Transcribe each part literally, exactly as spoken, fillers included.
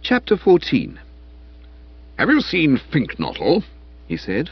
Chapter fourteen. "Have you seen Finknottle?" he said.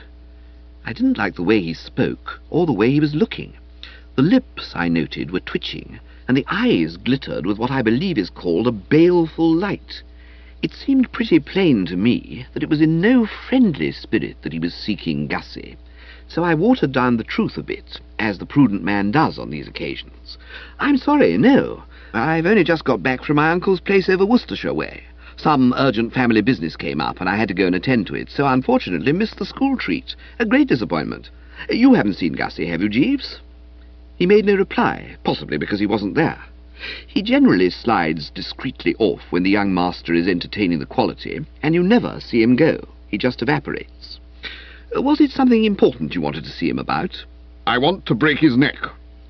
I didn't like the way he spoke, or the way he was looking. The lips, I noted, were twitching, and the eyes glittered with what I believe is called a baleful light. It seemed pretty plain to me that it was in no friendly spirit that he was seeking Gussie, so I watered down the truth a bit, as the prudent man does on these occasions. "I'm sorry, no. I've only just got back from my uncle's place over Worcestershire way. Some urgent family business came up, and I had to go and attend to it, so unfortunately missed the school treat. A great disappointment. You haven't seen Gussie, have you, Jeeves?" He made no reply, possibly because he wasn't there. He generally slides discreetly off when the young master is entertaining the quality, and you never see him go. He just evaporates. "Was it something important you wanted to see him about?" "I want to break his neck."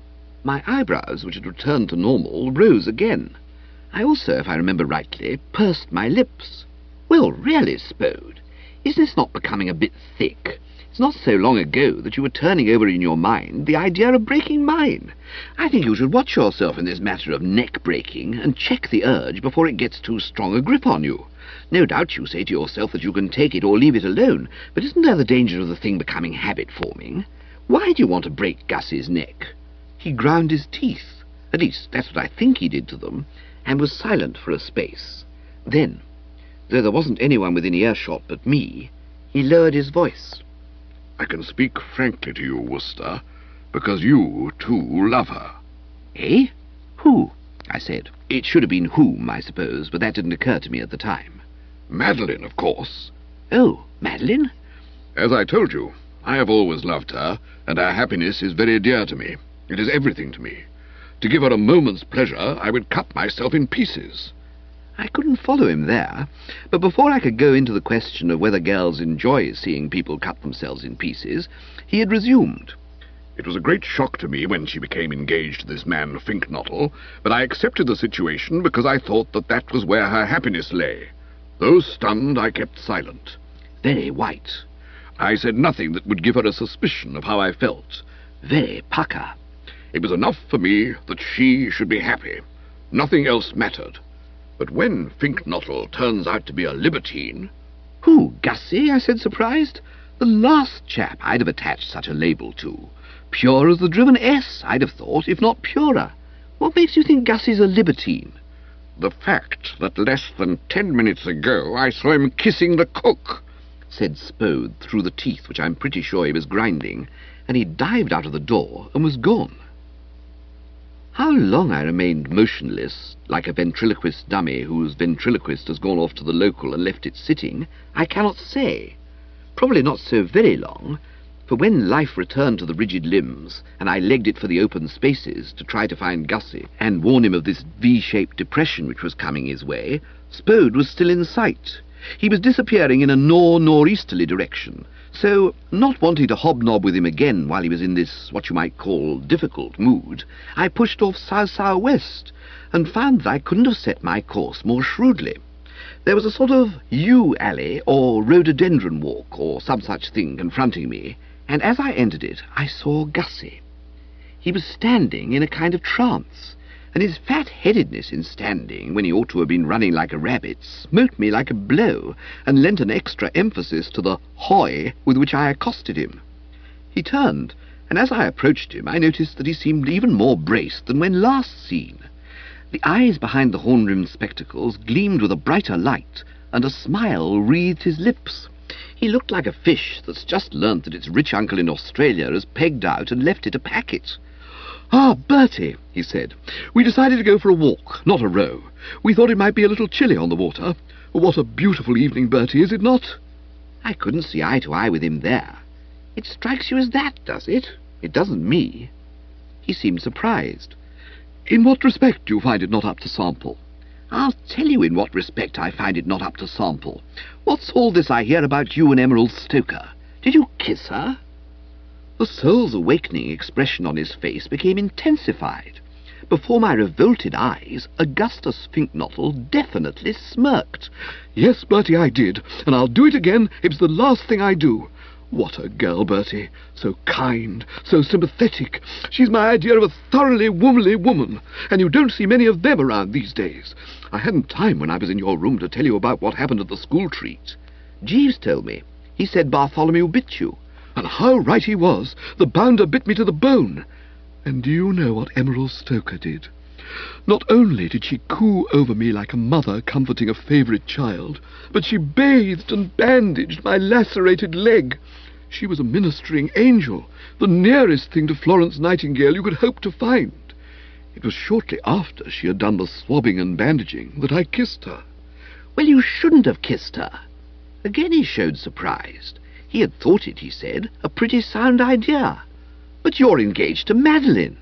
My eyebrows, which had returned to normal, rose again. I also, if I remember rightly, pursed my lips. "Well, really, Spode, is this not becoming a bit thick? It's not so long ago that you were turning over in your mind the idea of breaking mine. I think you should watch yourself in this matter of neck-breaking and check the urge before it gets too strong a grip on you. No doubt you say to yourself that you can take it or leave it alone, but isn't there the danger of the thing becoming habit-forming? Why do you want to break Gussie's neck?" He ground his teeth. At least, that's what I think he did to them, and was silent for a space. Then, though there wasn't anyone within earshot but me, he lowered his voice. "I can speak frankly to you, Worcester, because you, too, love her." "Eh? Who?" I said. It should have been whom, I suppose, but that didn't occur to me at the time. "Madeline, of course." "Oh, Madeline?" "As I told you, I have always loved her, and her happiness is very dear to me. It is everything to me. To give her a moment's pleasure, I would cut myself in pieces." I couldn't follow him there, but before I could go into the question of whether girls enjoy seeing people cut themselves in pieces, he had resumed. "It was a great shock to me when she became engaged to this man Finknottle, but I accepted the situation because I thought that that was where her happiness lay. Though stunned, I kept silent." Very white. "I said nothing that would give her a suspicion of how I felt." Very pucker. "It was enough for me that she should be happy. Nothing else mattered. But when Finknottle turns out to be a libertine—" "Who, Gussie?" I said, surprised. "The last chap I'd have attached such a label to. Pure as the driven S, I'd have thought, if not purer. What makes you think Gussie's a libertine?" "The fact that less than ten minutes ago I saw him kissing the cook," said Spode through the teeth which I'm pretty sure he was grinding, and he dived out of the door and was gone. How long I remained motionless, like a ventriloquist dummy whose ventriloquist has gone off to the local and left it sitting, I cannot say. Probably not so very long, for when life returned to the rigid limbs, and I legged it for the open spaces to try to find Gussie and warn him of this V-shaped depression which was coming his way, Spode was still in sight. He was disappearing in a nor-nor'easterly direction, so, not wanting to hobnob with him again while he was in this, what you might call, difficult mood, I pushed off south-south-west, and found that I couldn't have set my course more shrewdly. There was a sort of yew alley, or rhododendron walk, or some such thing confronting me, and as I entered it, I saw Gussie. He was standing in a kind of trance, and his fat-headedness in standing, when he ought to have been running like a rabbit, smote me like a blow, and lent an extra emphasis to the hoy with which I accosted him. He turned, and as I approached him, I noticed that he seemed even more braced than when last seen. The eyes behind the horn-rimmed spectacles gleamed with a brighter light, and a smile wreathed his lips. He looked like a fish that's just learnt that its rich uncle in Australia has pegged out and left it a packet. "Ah, Bertie," he said, "we decided to go for a walk, not a row. We thought it might be a little chilly on the water. What a beautiful evening, Bertie, is it not?" I couldn't see eye to eye with him there. "It strikes you as that, does it? It doesn't me." He seemed surprised. "In what respect do you find it not up to sample?" "I'll tell you in what respect I find it not up to sample. What's all this I hear about you and Emerald Stoker? Did you kiss her?" The soul's awakening expression on his face became intensified. Before my revolted eyes, Augustus Finknottle definitely smirked. "Yes, Bertie, I did, and I'll do it again. It's the last thing I do. What a girl, Bertie. So kind, so sympathetic. She's my idea of a thoroughly womanly woman, and you don't see many of them around these days. I hadn't time when I was in your room to tell you about what happened at the school treat. Jeeves told me. He said Bartholomew bit you. And how right he was. The bounder bit me to the bone. And do you know what Emerald Stoker did? Not only did she coo over me like a mother comforting a favourite child, but she bathed and bandaged my lacerated leg. She was a ministering angel, the nearest thing to Florence Nightingale you could hope to find. It was shortly after she had done the swabbing and bandaging that I kissed her. Well, you shouldn't have kissed her. Again he showed surprised. He had thought it, he said, a pretty sound idea. But you're engaged to Madeline.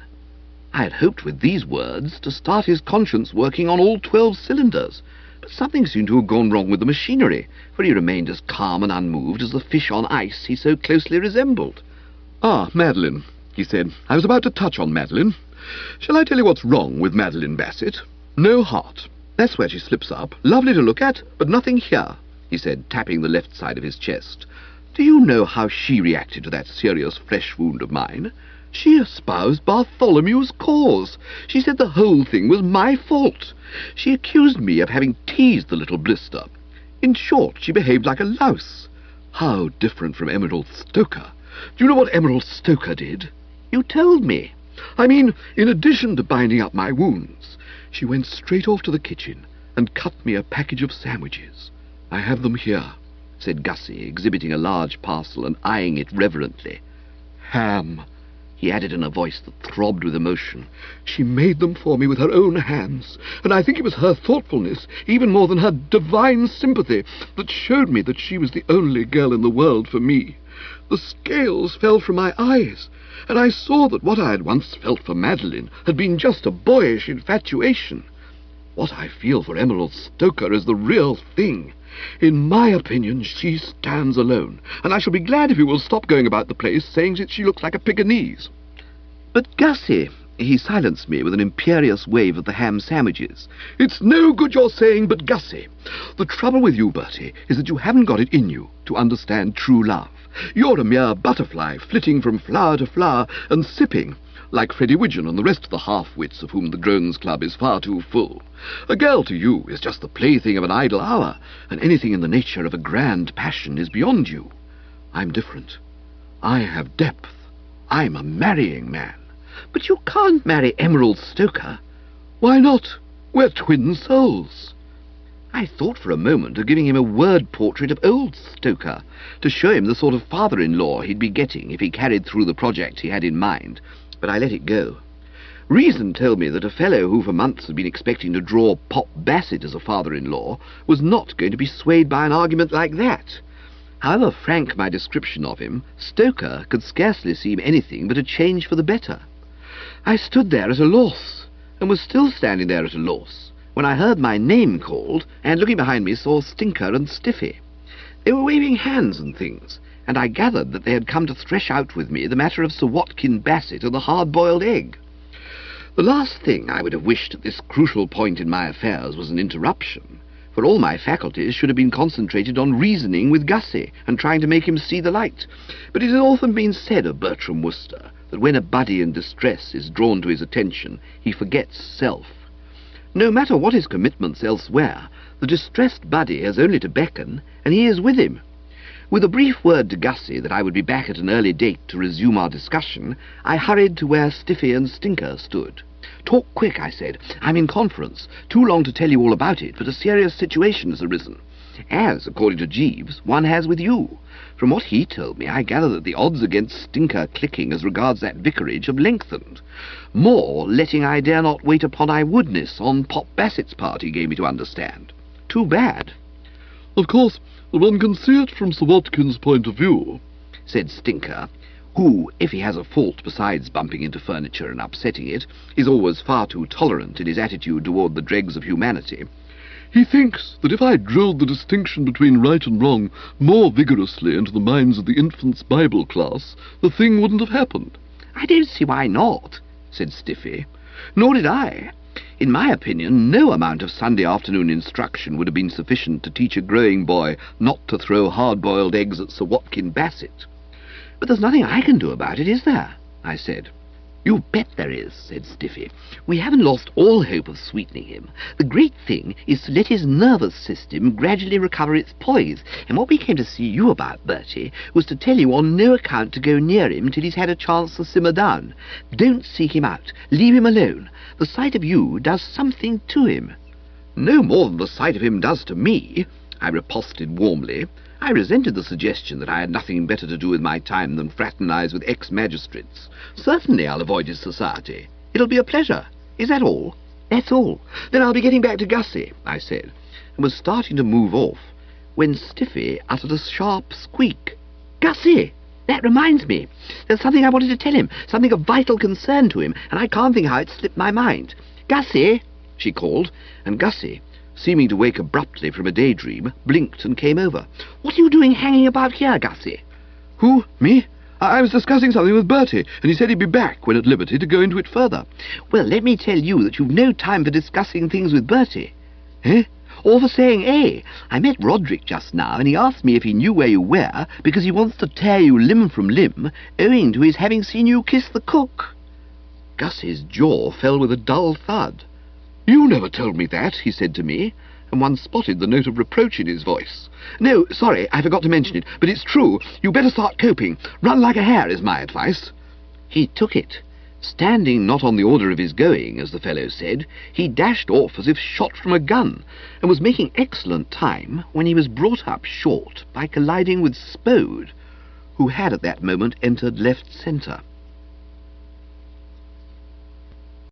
I had hoped with these words to start his conscience working on all twelve cylinders, but something seemed to have gone wrong with the machinery, for he remained as calm and unmoved as the fish on ice he so closely resembled. Ah, Madeline, he said. I was about to touch on Madeline. Shall I tell you what's wrong with Madeline Bassett? No heart. That's where she slips up. Lovely to look at, but nothing here, he said, tapping the left side of his chest. Do you know how she reacted to that serious flesh wound of mine? She espoused Bartholomew's cause. She said the whole thing was my fault. She accused me of having teased the little blister. In short, she behaved like a louse. How different from Emerald Stoker. Do you know what Emerald Stoker did? You told me. I mean, in addition to binding up my wounds, she went straight off to the kitchen and cut me a package of sandwiches. I have them here, said Gussie, exhibiting a large parcel and eyeing it reverently. Ham, he added in a voice that throbbed with emotion. She made them for me with her own hands, and I think it was her thoughtfulness, even more than her divine sympathy, that showed me that she was the only girl in the world for me. The scales fell from my eyes, and I saw that what I had once felt for Madeline had been just a boyish infatuation. What I feel for Emerald Stoker is the real thing. In my opinion, she stands alone, and I shall be glad if you will stop going about the place saying that she looks like a Pekingese. But Gussie, he silenced me with an imperious wave of the ham sandwiches. It's no good your saying but Gussie. The trouble with you, Bertie, is that you haven't got it in you to understand true love. You're a mere butterfly flitting from flower to flower and sipping, like Freddie Widgeon and the rest of the half-wits of whom the Drones Club is far too full. A girl to you is just the plaything of an idle hour, and anything in the nature of a grand passion is beyond you. I'm different. I have depth. I'm a marrying man. But you can't marry Emerald Stoker. Why not? We're twin souls. I thought for a moment of giving him a word portrait of old Stoker, to show him the sort of father-in-law he'd be getting if he carried through the project he had in mind, but I let it go. Reason told me that a fellow who for months had been expecting to draw Pop Bassett as a father-in-law was not going to be swayed by an argument like that. However frank my description of him, Stoker could scarcely seem anything but a change for the better. I stood there at a loss, and was still standing there at a loss, when I heard my name called, and looking behind me saw Stinker and Stiffy. They were waving hands and things, and I gathered that they had come to thresh out with me the matter of Sir Watkin Bassett and the hard-boiled egg. The last thing I would have wished at this crucial point in my affairs was an interruption, for all my faculties should have been concentrated on reasoning with Gussie and trying to make him see the light. But it has often been said of Bertram Wooster that when a buddy in distress is drawn to his attention, he forgets self. No matter what his commitments elsewhere, the distressed buddy has only to beckon, and he is with him. With a brief word to Gussie that I would be back at an early date to resume our discussion, I hurried to where Stiffy and Stinker stood. "Talk quick," I said. "I'm in conference. Too long to tell you all about it, but a serious situation has arisen. As, according to Jeeves, one has with you. From what he told me, I gather that the odds against Stinker clicking as regards that vicarage have lengthened. More letting I dare not wait upon I would-ness on Pop Bassett's part, he gave me to understand. Too bad." "Of course, one can see it from Sir Watkin's point of view," said Stinker, who, if he has a fault besides bumping into furniture and upsetting it, is always far too tolerant in his attitude toward the dregs of humanity. "He thinks that if I drilled the distinction between right and wrong more vigorously into the minds of the infants' Bible class, the thing wouldn't have happened." "I don't see why not," said Stiffy. "Nor did I. In my opinion, no amount of Sunday afternoon instruction would have been sufficient to teach a growing boy not to throw hard-boiled eggs at Sir Watkin Bassett. But there's nothing I can do about it, is there? I said. You bet there is, said Stiffy. We haven't lost all hope of sweetening him. The great thing is to let his nervous system gradually recover its poise, and what we came to see you about, Bertie, was to tell you on no account to go near him till he's had a chance to simmer down. Don't seek him out. Leave him alone. The sight of you does something to him. No more than the sight of him does to me, I riposted warmly. I resented the suggestion that I had nothing better to do with my time than fraternize with ex-magistrates. Certainly I'll avoid his society. It'll be a pleasure. Is that all? That's all. Then I'll be getting back to Gussie, I said, and was starting to move off, when Stiffy uttered a sharp squeak. Gussie! That reminds me. There's something I wanted to tell him, something of vital concern to him, and I can't think how it slipped my mind. Gussie! She called, and Gussie, seeming to wake abruptly from a daydream, blinked and came over. What are you doing hanging about here, Gussie? Who? Me? I, I was discussing something with Bertie, and he said he'd be back when at liberty to go into it further. Well, let me tell you that you've no time for discussing things with Bertie. Eh? Or for saying eh. I met Roderick just now, and he asked me if he knew where you were, because he wants to tear you limb from limb, owing to his having seen you kiss the cook. Gussie's jaw fell with a dull thud. You never told me that, he said to me, and one spotted the note of reproach in his voice. No, sorry, I forgot to mention it, but it's true. You better start coping. Run like a hare is my advice. He took it. Standing not on the order of his going, as the fellow said, he dashed off as if shot from a gun, and was making excellent time when he was brought up short by colliding with Spode, who had at that moment entered left centre.